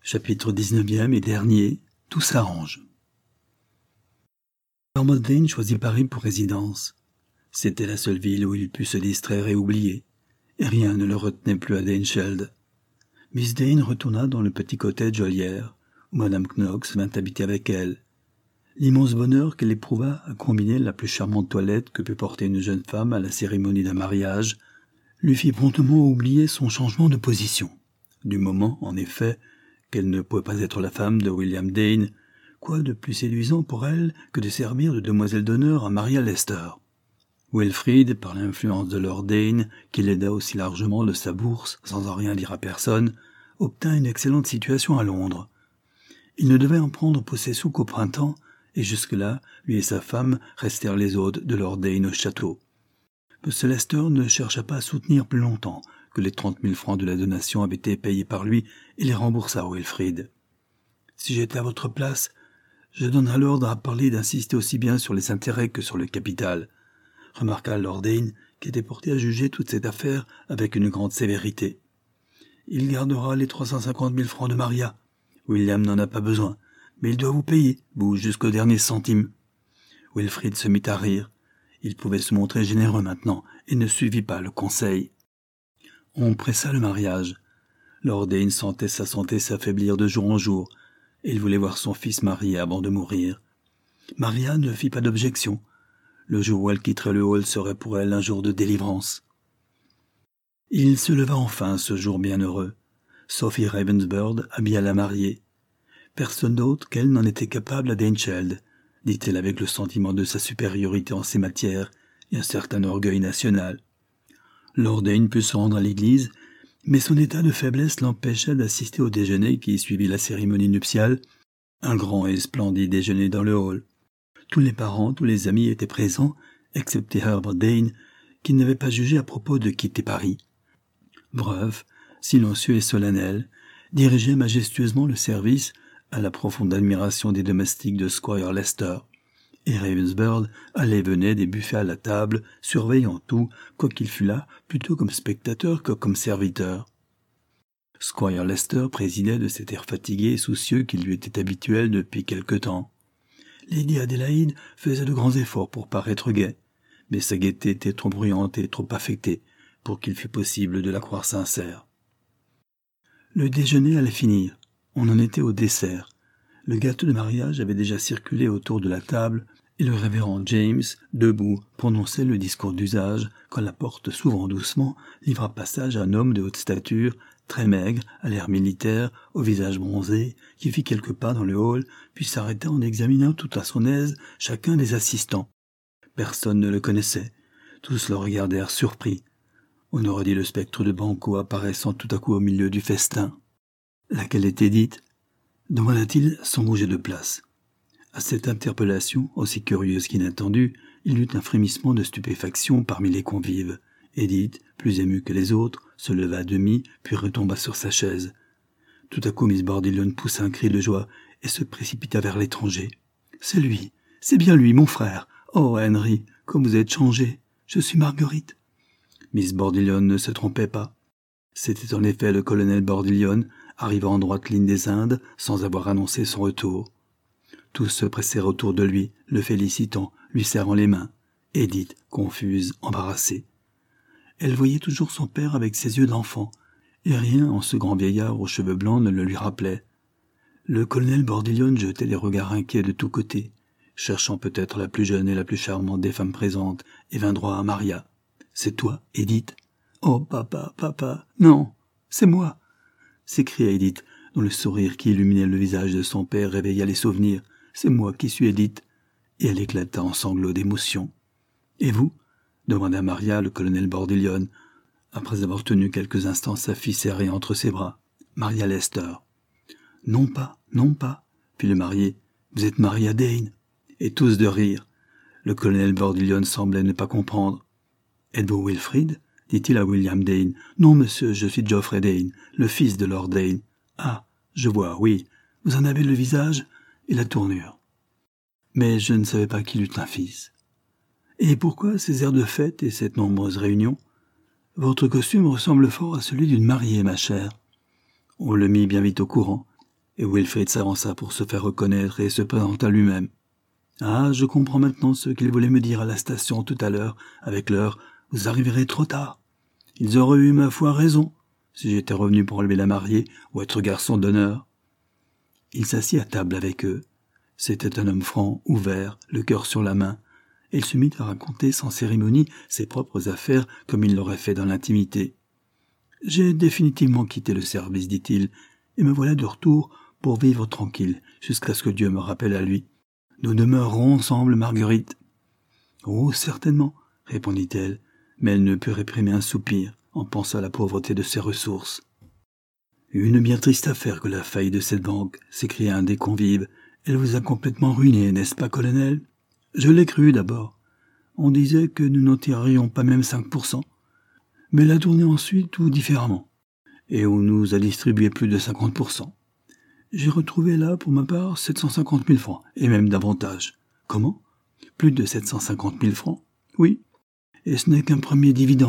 Chapitre 19e et dernier, tout s'arrange. Lord Dane choisit Paris pour résidence. C'était la seule ville où il put se distraire et oublier, et rien ne le retenait plus à Danecheld. Miss Dane retourna dans le petit cottage Ollières, où Madame Knox vint habiter avec elle. L'immense bonheur qu'elle éprouva à combiner la plus charmante toilette que peut porter une jeune femme à la cérémonie d'un mariage lui fit promptement oublier son changement de position. Du moment, en effet, qu'elle ne pouvait pas être la femme de William Dane, quoi de plus séduisant pour elle que de servir de demoiselle d'honneur à Maria Lester. Wilfrid, par l'influence de Lord Dane, qui l'aida aussi largement de sa bourse, sans en rien dire à personne, obtint une excellente situation à Londres. Il ne devait en prendre possession qu'au printemps, et jusque-là, lui et sa femme restèrent les hôtes de Lord Dane au château. M. Lester ne chercha pas à soutenir plus longtemps que les 30 000 francs de la donation avaient été payés par lui et les remboursa à Wilfrid. « Si j'étais à votre place, je donnerais l'ordre à parler d'insister aussi bien sur les intérêts que sur le capital, » remarqua Lord Dane, qui était porté à juger toute cette affaire avec une grande sévérité. « Il gardera les 350 000 francs de Maria. William n'en a pas besoin, mais il doit vous payer, vous, jusqu'au dernier centime. » Wilfrid se mit à rire. Il pouvait se montrer généreux maintenant et ne suivit pas le conseil. On pressa le mariage. Lord Dane sentait sa santé s'affaiblir de jour en jour, et il voulait voir son fils marié avant de mourir. Maria ne fit pas d'objection. Le jour où elle quitterait le hall serait pour elle un jour de délivrance. Il se leva enfin ce jour bienheureux. Sophie Ravensbird habilla la mariée. Personne d'autre qu'elle n'en était capable à Danecheld, dit-elle avec le sentiment de sa supériorité en ces matières et un certain orgueil national. Lord Dane put se rendre à l'église, mais son état de faiblesse l'empêcha d'assister au déjeuner qui suivit la cérémonie nuptiale, un grand et splendide déjeuner dans le hall. Tous les parents, tous les amis étaient présents, excepté Herbert Dane, qui n'avait pas jugé à propos de quitter Paris. Bref, silencieux et solennel, dirigeait majestueusement le service à la profonde admiration des domestiques de Squire Lester. Et Ravensbird allait et venait des buffets à la table, surveillant tout, quoiqu'il fût là plutôt comme spectateur que comme serviteur. Squire Lester présidait de cet air fatigué et soucieux qui lui était habituel depuis quelque temps. Lady Adélaïde faisait de grands efforts pour paraître gaie, mais sa gaieté était trop bruyante et trop affectée pour qu'il fût possible de la croire sincère. Le déjeuner allait finir. On en était au dessert. Le gâteau de mariage avait déjà circulé autour de la table et le révérend James, debout, prononçait le discours d'usage quand la porte s'ouvrant doucement livra passage à un homme de haute stature, très maigre, à l'air militaire, au visage bronzé, qui fit quelques pas dans le hall, puis s'arrêta en examinant tout à son aise chacun des assistants. Personne ne le connaissait. Tous le regardèrent surpris. On aurait dit le spectre de Banquo apparaissant tout à coup au milieu du festin. Laquelle était Edith ? Demanda-t-il sans bouger de place. À cette interpellation, aussi curieuse qu'inattendue, il eut un frémissement de stupéfaction parmi les convives. Edith, plus émue que les autres, se leva à demi, puis retomba sur sa chaise. Tout à coup, Miss Bordillon poussa un cri de joie et se précipita vers l'étranger. « C'est lui, c'est bien lui, mon frère. Oh, Henry, comme vous êtes changé. Je suis Marguerite. » Miss Bordillon ne se trompait pas. C'était en effet le colonel Bordillon, arrivant en droite ligne des Indes, sans avoir annoncé son retour. Tous se pressèrent autour de lui, le félicitant, lui serrant les mains. Edith, confuse, embarrassée. Elle voyait toujours son père avec ses yeux d'enfant, et rien en ce grand vieillard aux cheveux blancs ne le lui rappelait. Le colonel Bordillon jetait des regards inquiets de tous côtés, cherchant peut-être la plus jeune et la plus charmante des femmes présentes, et vint droit à Maria. « C'est toi, Edith ?»« Oh, papa, papa, non, c'est moi !» s'écria Edith, dont le sourire qui illuminait le visage de son père réveilla les souvenirs. « C'est moi qui suis Edith. » Et elle éclata en sanglots d'émotion. « Et vous ?» demanda Maria le colonel Bordillon, après avoir tenu quelques instants sa fille serrée entre ses bras. « Maria Lester. »« Non pas, fit le marié. « Vous êtes Maria Dane. » Et tous de rire. Le colonel Bordillon semblait ne pas comprendre. « Êtes-vous Wilfrid ?» dit-il à William Dane. « Non, monsieur, je suis Geoffrey Dane, le fils de Lord Dane. »« Ah, je vois, oui. Vous en avez le visage et la tournure. » Mais je ne savais pas qu'il eût un fils. « Et pourquoi ces airs de fête et cette nombreuse réunion ? Votre costume ressemble fort à celui d'une mariée, ma chère. » On le mit bien vite au courant. Et Wilfrid s'avança pour se faire reconnaître et se présenta lui-même. « Ah, je comprends maintenant ce qu'ils voulaient me dire à la station tout à l'heure, avec leur « vous arriverez trop tard ». Ils auraient eu, ma foi, raison, si j'étais revenu pour enlever la mariée ou être garçon d'honneur. » Il s'assit à table avec eux. C'était un homme franc, ouvert, le cœur sur la main, et il se mit à raconter sans cérémonie ses propres affaires comme il l'aurait fait dans l'intimité. « J'ai définitivement quitté le service, dit-il, et me voilà de retour pour vivre tranquille, jusqu'à ce que Dieu me rappelle à lui. Nous demeurerons ensemble, Marguerite. »« Oh, certainement, » répondit-elle, mais elle ne put réprimer un soupir en pensant à la pauvreté de ses ressources. « Une bien triste affaire que la faillite de cette banque, » s'écria un des convives. « Elle vous a complètement ruiné, n'est-ce pas, colonel ? » « Je l'ai cru d'abord. On disait que nous n'en tirerions pas même 5%. Mais elle a tourné ensuite ou différemment, et on nous a distribué plus de 50%. J'ai retrouvé là, pour ma part, 750 000 francs, et même davantage. » « Comment ? Plus de 750 000 francs ? » ?»« Oui, et ce n'est qu'un premier dividende. »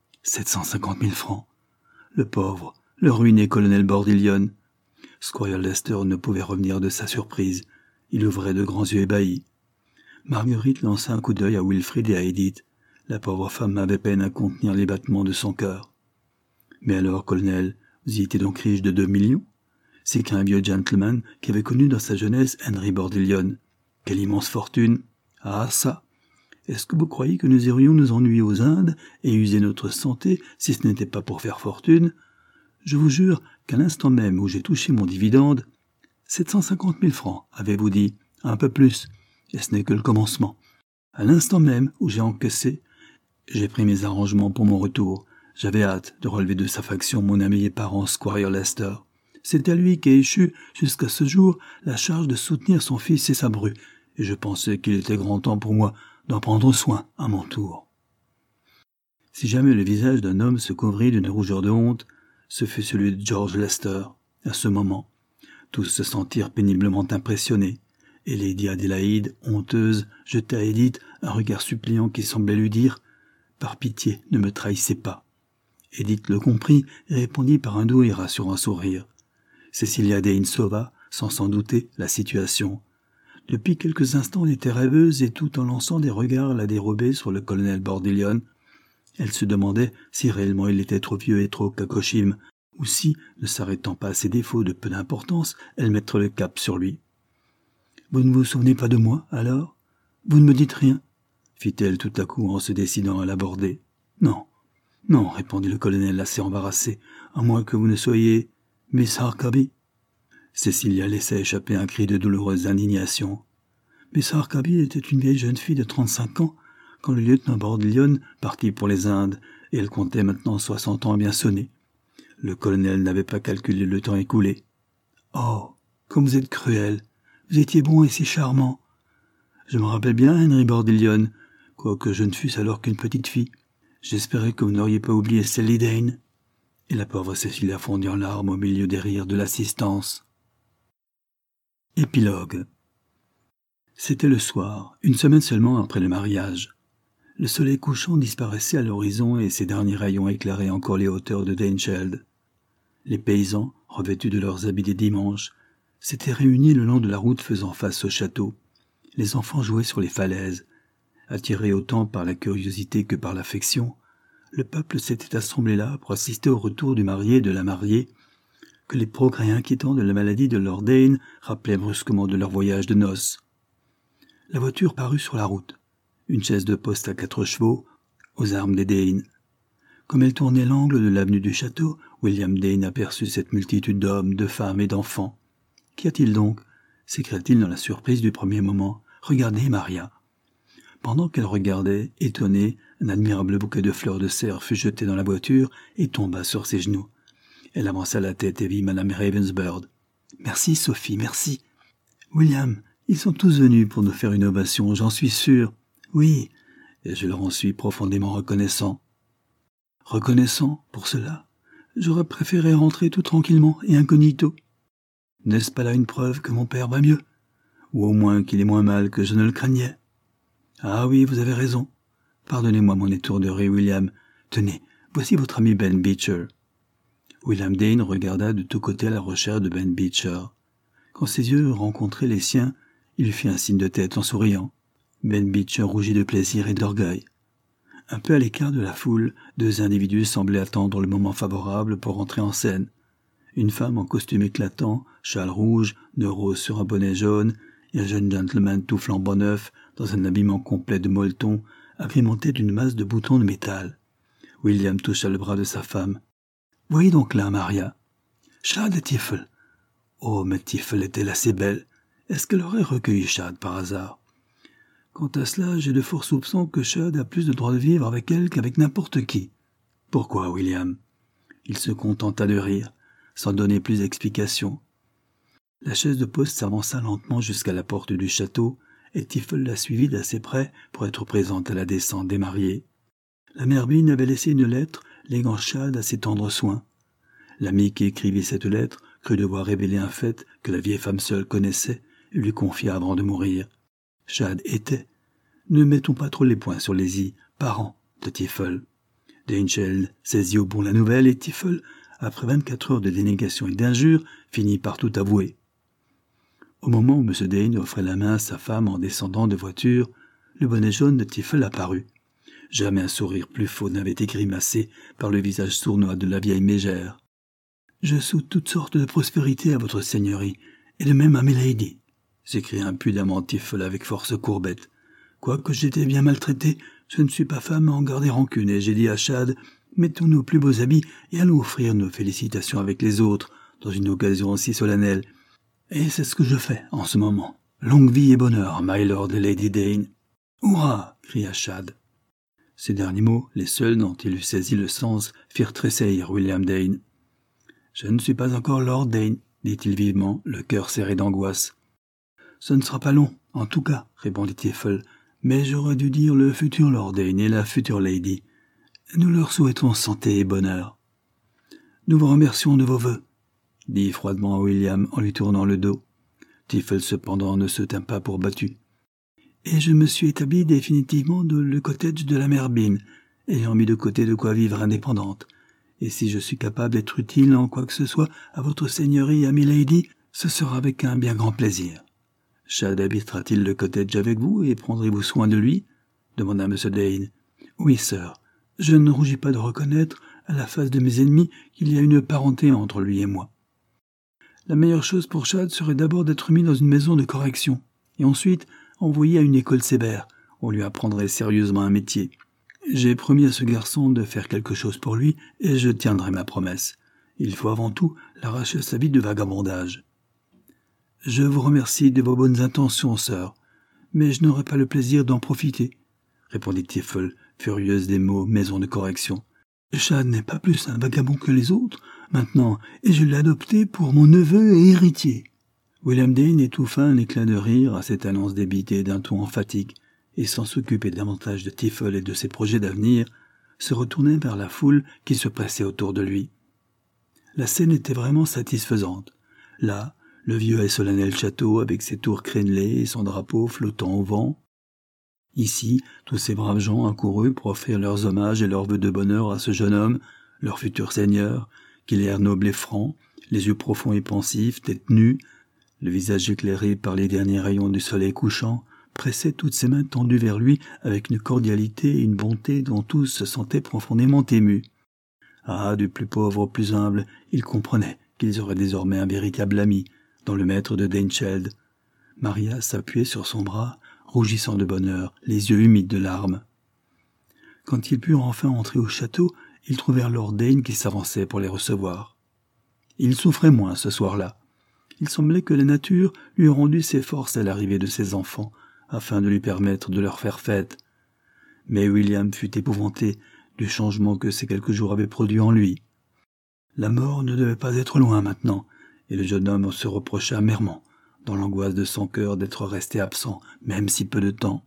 750 000 francs. Le pauvre, le ruiné colonel Bordillion. Squire Lester ne pouvait revenir de sa surprise. Il ouvrait de grands yeux ébahis. Marguerite lança un coup d'œil à Wilfrid et à Edith. La pauvre femme avait peine à contenir les battements de son cœur. « Mais alors, colonel, vous y étiez donc riche de 2 millions ?» C'est qu'un vieux gentleman qui avait connu dans sa jeunesse Henry Bordillion. Quelle immense fortune! Ah, ça! Est-ce que vous croyez que nous irions nous ennuyer aux Indes et user notre santé si ce n'était pas pour faire fortune? Je vous jure qu'à l'instant même où j'ai touché mon dividende, 750 000 francs, avez-vous dit, un peu plus, et ce n'est que le commencement. À l'instant même où j'ai encaissé, j'ai pris mes arrangements pour mon retour. J'avais hâte de relever de sa faction mon ami et parent Squire Lester. C'est à lui qu'est échue, jusqu'à ce jour, la charge de soutenir son fils et sa bru, et je pensais qu'il était grand temps pour moi d'en prendre soin à mon tour. Si jamais le visage d'un homme se couvrit d'une rougeur de honte, ce fut celui de George Lester. À ce moment, tous se sentirent péniblement impressionnés, et Lady Adélaïde, honteuse, jeta à Edith un regard suppliant qui semblait lui dire « Par pitié, ne me trahissez pas ». Edith le comprit et répondit par un doux et rassurant sourire. Cecilia Dane sauva, sans s'en douter, la situation. Depuis quelques instants, elle était rêveuse et tout en lançant des regards à la dérobée sur le colonel Bordillion, elle se demandait si réellement il était trop vieux et trop cacochime, ou si, ne s'arrêtant pas à ses défauts de peu d'importance, elle mettrait le cap sur lui. « Vous ne vous souvenez pas de moi, alors ? Vous ne me dites rien ?» fit-elle tout à coup en se décidant à l'aborder. « Non, non, » répondit le colonel assez embarrassé, « à moins que vous ne soyez Miss Harkaby. » Cecilia laissa échapper un cri de douloureuse indignation. Miss Harkaby était une vieille jeune fille de 35 ans quand le lieutenant Bordillion partit pour les Indes, et elle comptait maintenant 60 ans bien sonnés. Le colonel n'avait pas calculé le temps écoulé. « Oh, comme vous êtes cruel! Vous étiez bon et si charmant! Je me rappelle bien Henry Bordillion, quoique je ne fusse alors qu'une petite fille. J'espérais que vous n'auriez pas oublié Sally Dane. » Et la pauvre Cecilia fondit en larmes au milieu des rires de l'assistance. Épilogue. C'était le soir, une semaine seulement après le mariage. Le soleil couchant disparaissait à l'horizon et ses derniers rayons éclairaient encore les hauteurs de Daincheld. Les paysans, revêtus de leurs habits des dimanches, s'étaient réunis le long de la route faisant face au château. Les enfants jouaient sur les falaises. Attirés autant par la curiosité que par l'affection, le peuple s'était assemblé là pour assister au retour du marié et de la mariée, que les progrès inquiétants de la maladie de Lord Dane rappelaient brusquement de leur voyage de noces. La voiture parut sur la route, une chaise de poste à 4 chevaux, aux armes des Dane. Comme elle tournait l'angle de l'avenue du château, William Dane aperçut cette multitude d'hommes, de femmes et d'enfants. « Qu'y a-t-il donc » s'écria-t-il dans la surprise du premier moment. « Regardez, Maria !» Pendant qu'elle regardait, étonnée, un admirable bouquet de fleurs de serre fut jeté dans la voiture et tomba sur ses genoux. Elle avança la tête et vit Madame Ravensbird. « Merci, Sophie, merci. William, ils sont tous venus pour nous faire une ovation, j'en suis sûr. Oui, et je leur en suis profondément reconnaissant. » « Reconnaissant pour cela ? J'aurais préféré rentrer tout tranquillement et incognito. N'est-ce pas là une preuve que mon père va mieux ? Ou au moins qu'il est moins mal que je ne le craignais ? Ah oui, vous avez raison. Pardonnez-moi mon étourderie, William. Tenez, voici votre ami Ben Beecher. William Dane regarda de tous côtés à la recherche de Ben Beecher. Quand ses yeux rencontraient les siens, il lui fit un signe de tête en souriant. Ben Beecher rougit de plaisir et d'orgueil. Un peu à l'écart de la foule, deux individus semblaient attendre le moment favorable pour entrer en scène. Une femme en costume éclatant, châle rouge, nœud rose sur un bonnet jaune, et un jeune gentleman tout flambant neuf, dans un habillement complet de molleton, agrémenté d'une masse de boutons de métal. William toucha le bras de sa femme. « Voyez donc là, Maria. Chad et Tiffle. Oh, mais Tiffle est-elle assez belle. Est-ce qu'elle aurait recueilli Chad par hasard? Quant à cela, j'ai de forts soupçons que Chad a plus de droit de vivre avec elle qu'avec n'importe qui. Pourquoi, William? Il se contenta de rire, sans donner plus d'explications. La chaise de poste s'avança lentement jusqu'à la porte du château, et Tiffle la suivit d'assez près pour être présente à la descente des mariés. La mère Bean avait laissé une lettre léguant Chad à ses tendres soins. L'ami qui écrivit cette lettre crut devoir révéler un fait que la vieille femme seule connaissait et lui confia avant de mourir. Chad était, ne mettons pas trop les points sur les i, parent de Tiffle. Daincheld saisit au bon la nouvelle et Tiffle, après 24 heures de dénégation et d'injures, finit par tout avouer. Au moment où M. Dane offrait la main à sa femme en descendant de voiture, le bonnet jaune de Tiffle apparut. Jamais un sourire plus faux n'avait été grimacé par le visage sournois de la vieille mégère. « Je souhaite toutes sortes de prospérités à votre seigneurie, et de même à Milady, » s'écria impudemment Tiffle avec force courbette. « Quoique j'étais bien maltraité, je ne suis pas femme à en garder rancune, et j'ai dit à Chad, mettons nos plus beaux habits et allons offrir nos félicitations avec les autres, dans une occasion aussi solennelle. Et c'est ce que je fais en ce moment. Longue vie et bonheur, my lord et lady Dane. »« Hurrah !» cria Chad. Ces derniers mots, les seuls dont il eût saisi le sens, firent tressaillir William Dane. « Je ne suis pas encore Lord Dane, » dit-il vivement, le cœur serré d'angoisse. « Ce ne sera pas long, en tout cas, » répondit Tiffle, « mais j'aurais dû dire le futur Lord Dane et la future Lady. Nous leur souhaitons santé et bonheur. »« Nous vous remercions de vos vœux, » dit froidement William en lui tournant le dos. Tiffle cependant ne se tint pas pour battu. « Et je me suis établi définitivement dans le cottage de la mère Bean, ayant mis de côté de quoi vivre indépendante. Et si je suis capable d'être utile en quoi que ce soit à votre seigneurie et à Milady, ce sera avec un bien grand plaisir. »« Chad habitera-t-il le cottage avec vous et prendrez-vous soin de lui ?» demanda M. Dane. « Oui, sir. Je ne rougis pas de reconnaître, à la face de mes ennemis, qu'il y a une parenté entre lui et moi. La meilleure chose pour Chad serait d'abord d'être mis dans une maison de correction, et ensuite envoyé à une école sévère. On lui apprendrait sérieusement un métier. J'ai promis à ce garçon de faire quelque chose pour lui, et je tiendrai ma promesse. Il faut avant tout l'arracher à sa vie de vagabondage. »« Je vous remercie de vos bonnes intentions, sœur, mais je n'aurai pas le plaisir d'en profiter, » répondit Tiffle, furieuse des mots « maison de correction. »« Chad n'est pas plus un vagabond que les autres, maintenant, et je l'ai adopté pour mon neveu et héritier. » William Dane étouffa un éclat de rire à cette annonce débitée d'un ton emphatique, et sans s'occuper davantage de Tiffle et de ses projets d'avenir, se retournait vers la foule qui se pressait autour de lui. La scène était vraiment satisfaisante. Là, le vieux et solennel château avec ses tours crénelées et son drapeau flottant au vent. Ici, tous ces braves gens accourus pour offrir leurs hommages et leurs vœux de bonheur à ce jeune homme, leur futur seigneur, qui l'air noble et franc, les yeux profonds et pensifs, tête nue, le visage éclairé par les derniers rayons du soleil couchant, pressait toutes ses mains tendues vers lui avec une cordialité et une bonté dont tous se sentaient profondément émus. Ah, du plus pauvre au plus humble, ils comprenaient qu'ils auraient désormais un véritable ami dans le maître de Daincheld. Maria s'appuyait sur son bras, rougissant de bonheur, les yeux humides de larmes. Quand ils purent enfin entrer au château, ils trouvèrent Lord Dane qui s'avançait pour les recevoir. Il souffrait moins ce soir-là. Il semblait que la nature lui eût rendu ses forces à l'arrivée de ses enfants, afin de lui permettre de leur faire fête. Mais William fut épouvanté du changement que ces quelques jours avaient produit en lui. La mort ne devait pas être loin maintenant, et le jeune homme se reprocha amèrement, dans l'angoisse de son cœur, d'être resté absent, même si peu de temps.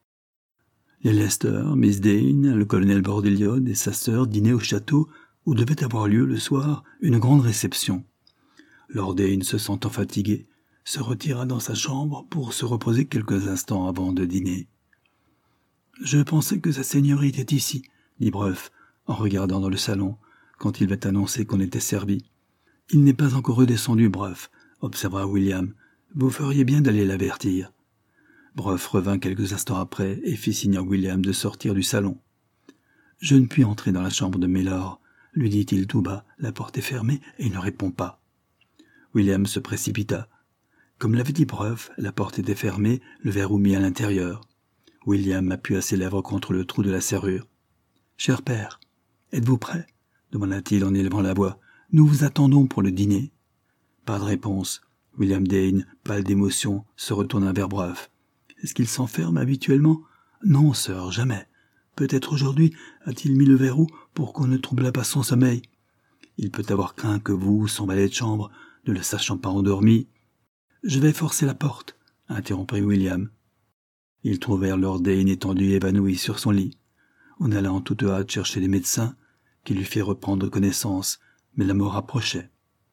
Les Lester, Miss Dane, le colonel Bordellion et sa sœur dînaient au château où devait avoir lieu le soir une grande réception. Lord Dane, se sentant fatigué, se retira dans sa chambre pour se reposer quelques instants avant de dîner. « Je pensais que sa seigneurie était ici, » dit Breuf, en regardant dans le salon, quand il vint annoncer qu'on était servi. « Il n'est pas encore redescendu, Bruff, » observa William. « Vous feriez bien d'aller l'avertir. » Bruff revint quelques instants après et fit signe à William de sortir du salon. « Je ne puis entrer dans la chambre de Mylord, » lui dit-il tout bas. « La porte est fermée et il ne répond pas. » William se précipita. Comme l'avait dit Bruff, la porte était fermée, le verrou mis à l'intérieur. William appuya ses lèvres contre le trou de la serrure. « Cher père, êtes-vous prêt ?» demanda-t-il en élevant la voix. « Nous vous attendons pour le dîner. » Pas de réponse. William Dane, pâle d'émotion, se retourna vers Bruff. « Est-ce qu'il s'enferme habituellement ?»« Non, sir, jamais. Peut-être aujourd'hui a-t-il mis le verrou pour qu'on ne troublât pas son sommeil. Il peut avoir craint que vous, son valet de chambre, ne le sachant pas endormi. »« Je vais forcer la porte, » interrompit William. Ils trouvèrent Lord Dane étendu et évanoui sur son lit. On alla en toute hâte chercher les médecins, qui lui firent reprendre connaissance, mais la mort approchait.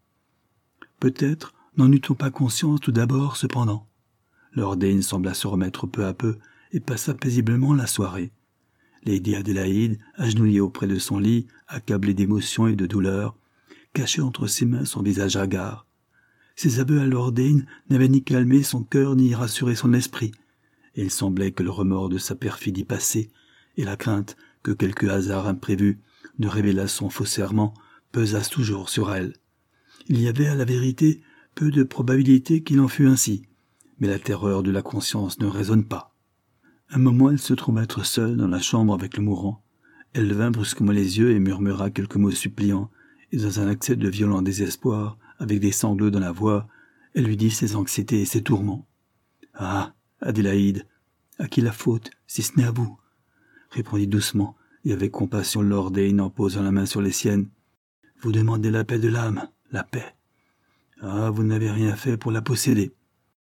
Peut-être n'en eut-on pas conscience tout d'abord, cependant. Lord Dane sembla se remettre peu à peu et passa paisiblement la soirée. Lady Adélaïde, agenouillée auprès de son lit, accablée d'émotion et de douleur, cachait entre ses mains son visage hagard. Ses aveux à Lord Dane n'avaient ni calmé son cœur ni rassuré son esprit, et il semblait que le remords de sa perfidie passée et la crainte que quelque hasard imprévu ne révélât son faux serment pesassent toujours sur elle. Il y avait à la vérité peu de probabilité qu'il en fût ainsi, mais la terreur de la conscience ne raisonne pas. Un moment, elle se trouva être seule dans la chambre avec le mourant. Elle leva brusquement les yeux et murmura quelques mots suppliants, et dans un accès de violent désespoir, avec des sanglots dans la voix, elle lui dit ses anxiétés et ses tourments. « Ah, Adélaïde, à qui la faute, si ce n'est à vous ?» répondit doucement et avec compassion Lord Dane en posant la main sur les siennes. « Vous demandez la paix de l'âme, la paix. Ah, vous n'avez rien fait pour la posséder. »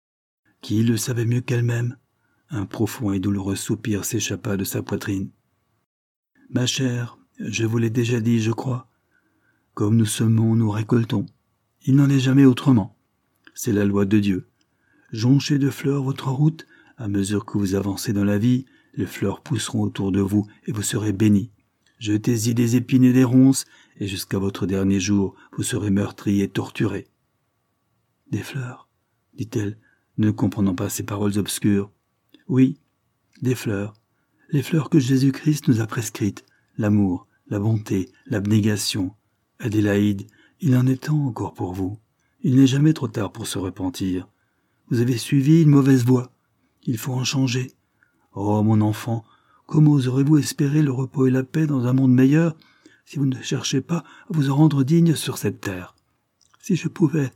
Qui le savait mieux qu'elle-même? Un profond et douloureux soupir s'échappa de sa poitrine. « Ma chère, je vous l'ai déjà dit, je crois. Comme nous semons, nous récoltons. Il n'en est jamais autrement. C'est la loi de Dieu. Jonchez de fleurs votre route, à mesure que vous avancez dans la vie, les fleurs pousseront autour de vous et vous serez bénis. Jetez-y des épines et des ronces, et jusqu'à votre dernier jour, vous serez meurtri et torturé. »« Des fleurs ?» dit-elle, ne comprenant pas ces paroles obscures. « Oui, des fleurs. Les fleurs que Jésus-Christ nous a prescrites. L'amour, la bonté, l'abnégation. Adélaïde, il en est temps encore pour vous. Il n'est jamais trop tard pour se repentir. Vous avez suivi une mauvaise voie. Il faut en changer. Oh, mon enfant, comment oserez-vous espérer le repos et la paix dans un monde meilleur si vous ne cherchez pas à vous en rendre digne sur cette terre? Si je pouvais,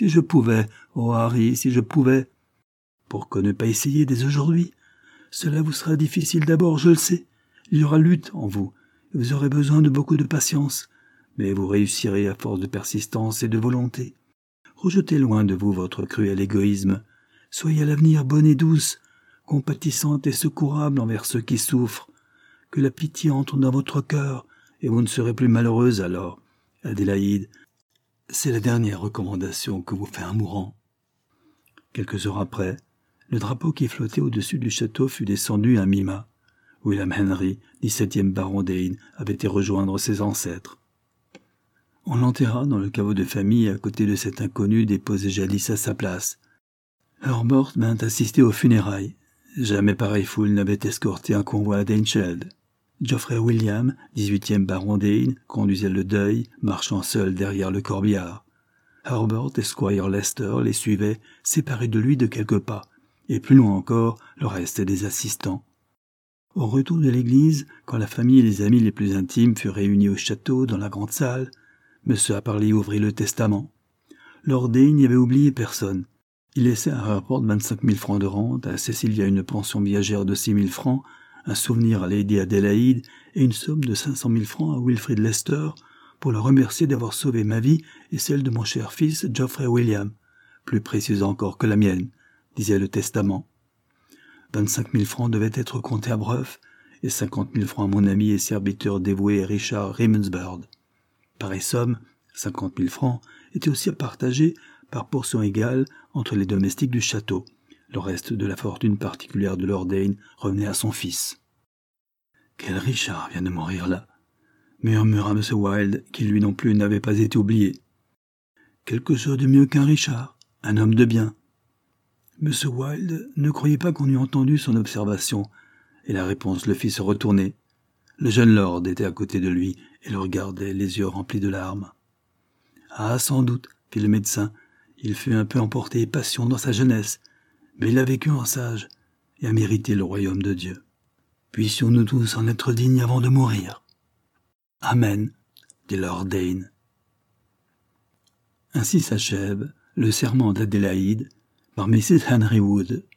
oh Harry, si je pouvais. Pourquoi ne pas essayer dès aujourd'hui? Cela vous sera difficile d'abord, je le sais. Il y aura lutte en vous, et vous aurez besoin de beaucoup de patience, mais vous réussirez à force de persistance et de volonté. Rejetez loin de vous votre cruel égoïsme. Soyez à l'avenir bonne et douce, compatissante et secourable envers ceux qui souffrent. Que la pitié entre dans votre cœur, et vous ne serez plus malheureuse alors. Adélaïde, c'est la dernière recommandation que vous fait un mourant. » Quelques heures après, le drapeau qui flottait au-dessus du château fut descendu à mi-mât. William Henry, 17e baron Dane, avait été rejoindre ses ancêtres. On l'enterra dans le caveau de famille à côté de cet inconnu déposé jadis à sa place. Herbert vint assister aux funérailles. Jamais pareille foule n'avait escorté un convoi à Danecheld. Geoffrey William, 18e baron Dane, conduisait le deuil, marchant seul derrière le corbillard. Herbert et Squire Lester les suivaient, séparés de lui de quelques pas, et plus loin encore, le reste des assistants. Au retour de l'église, quand la famille et les amis les plus intimes furent réunis au château dans la grande salle, M. Apperly ouvrit le testament. Lord Dane n'y avait oublié personne. Il laissait à Herbert 25 000 francs de rente, à Cecilia une pension viagère de 6 000 francs, un souvenir à Lady Adélaïde et une somme de 500 000 francs à Wilfrid Lester pour le remercier d'avoir sauvé ma vie et celle de mon cher fils Geoffrey William, plus précieuse encore que la mienne, disait le testament. 25 000 francs devaient être comptés à Bruff et 50 000 francs à mon ami et serviteur dévoué Richard Rimmonsburg. Pareille somme, 50 000 francs, était aussi à partager par portion égale entre les domestiques du château. Le reste de la fortune particulière de Lord Dane revenait à son fils. « Quel Richard vient de mourir là ?» murmura M. Wilde, qui lui non plus n'avait pas été oublié. Quelque chose de mieux qu'un Richard, un homme de bien. M. Wilde ne croyait pas qu'on eût entendu son observation, et la réponse le fit se retourner. Le jeune lord était à côté de lui et le regardait, les yeux remplis de larmes. « Ah, sans doute, fit le médecin, il fut un peu emporté passion dans sa jeunesse, mais il a vécu en sage et a mérité le royaume de Dieu. Puissions-nous tous en être dignes avant de mourir. »« Amen, » dit Lord Dane. Ainsi s'achève le serment d'Adélaïde par Mrs. Henry Wood,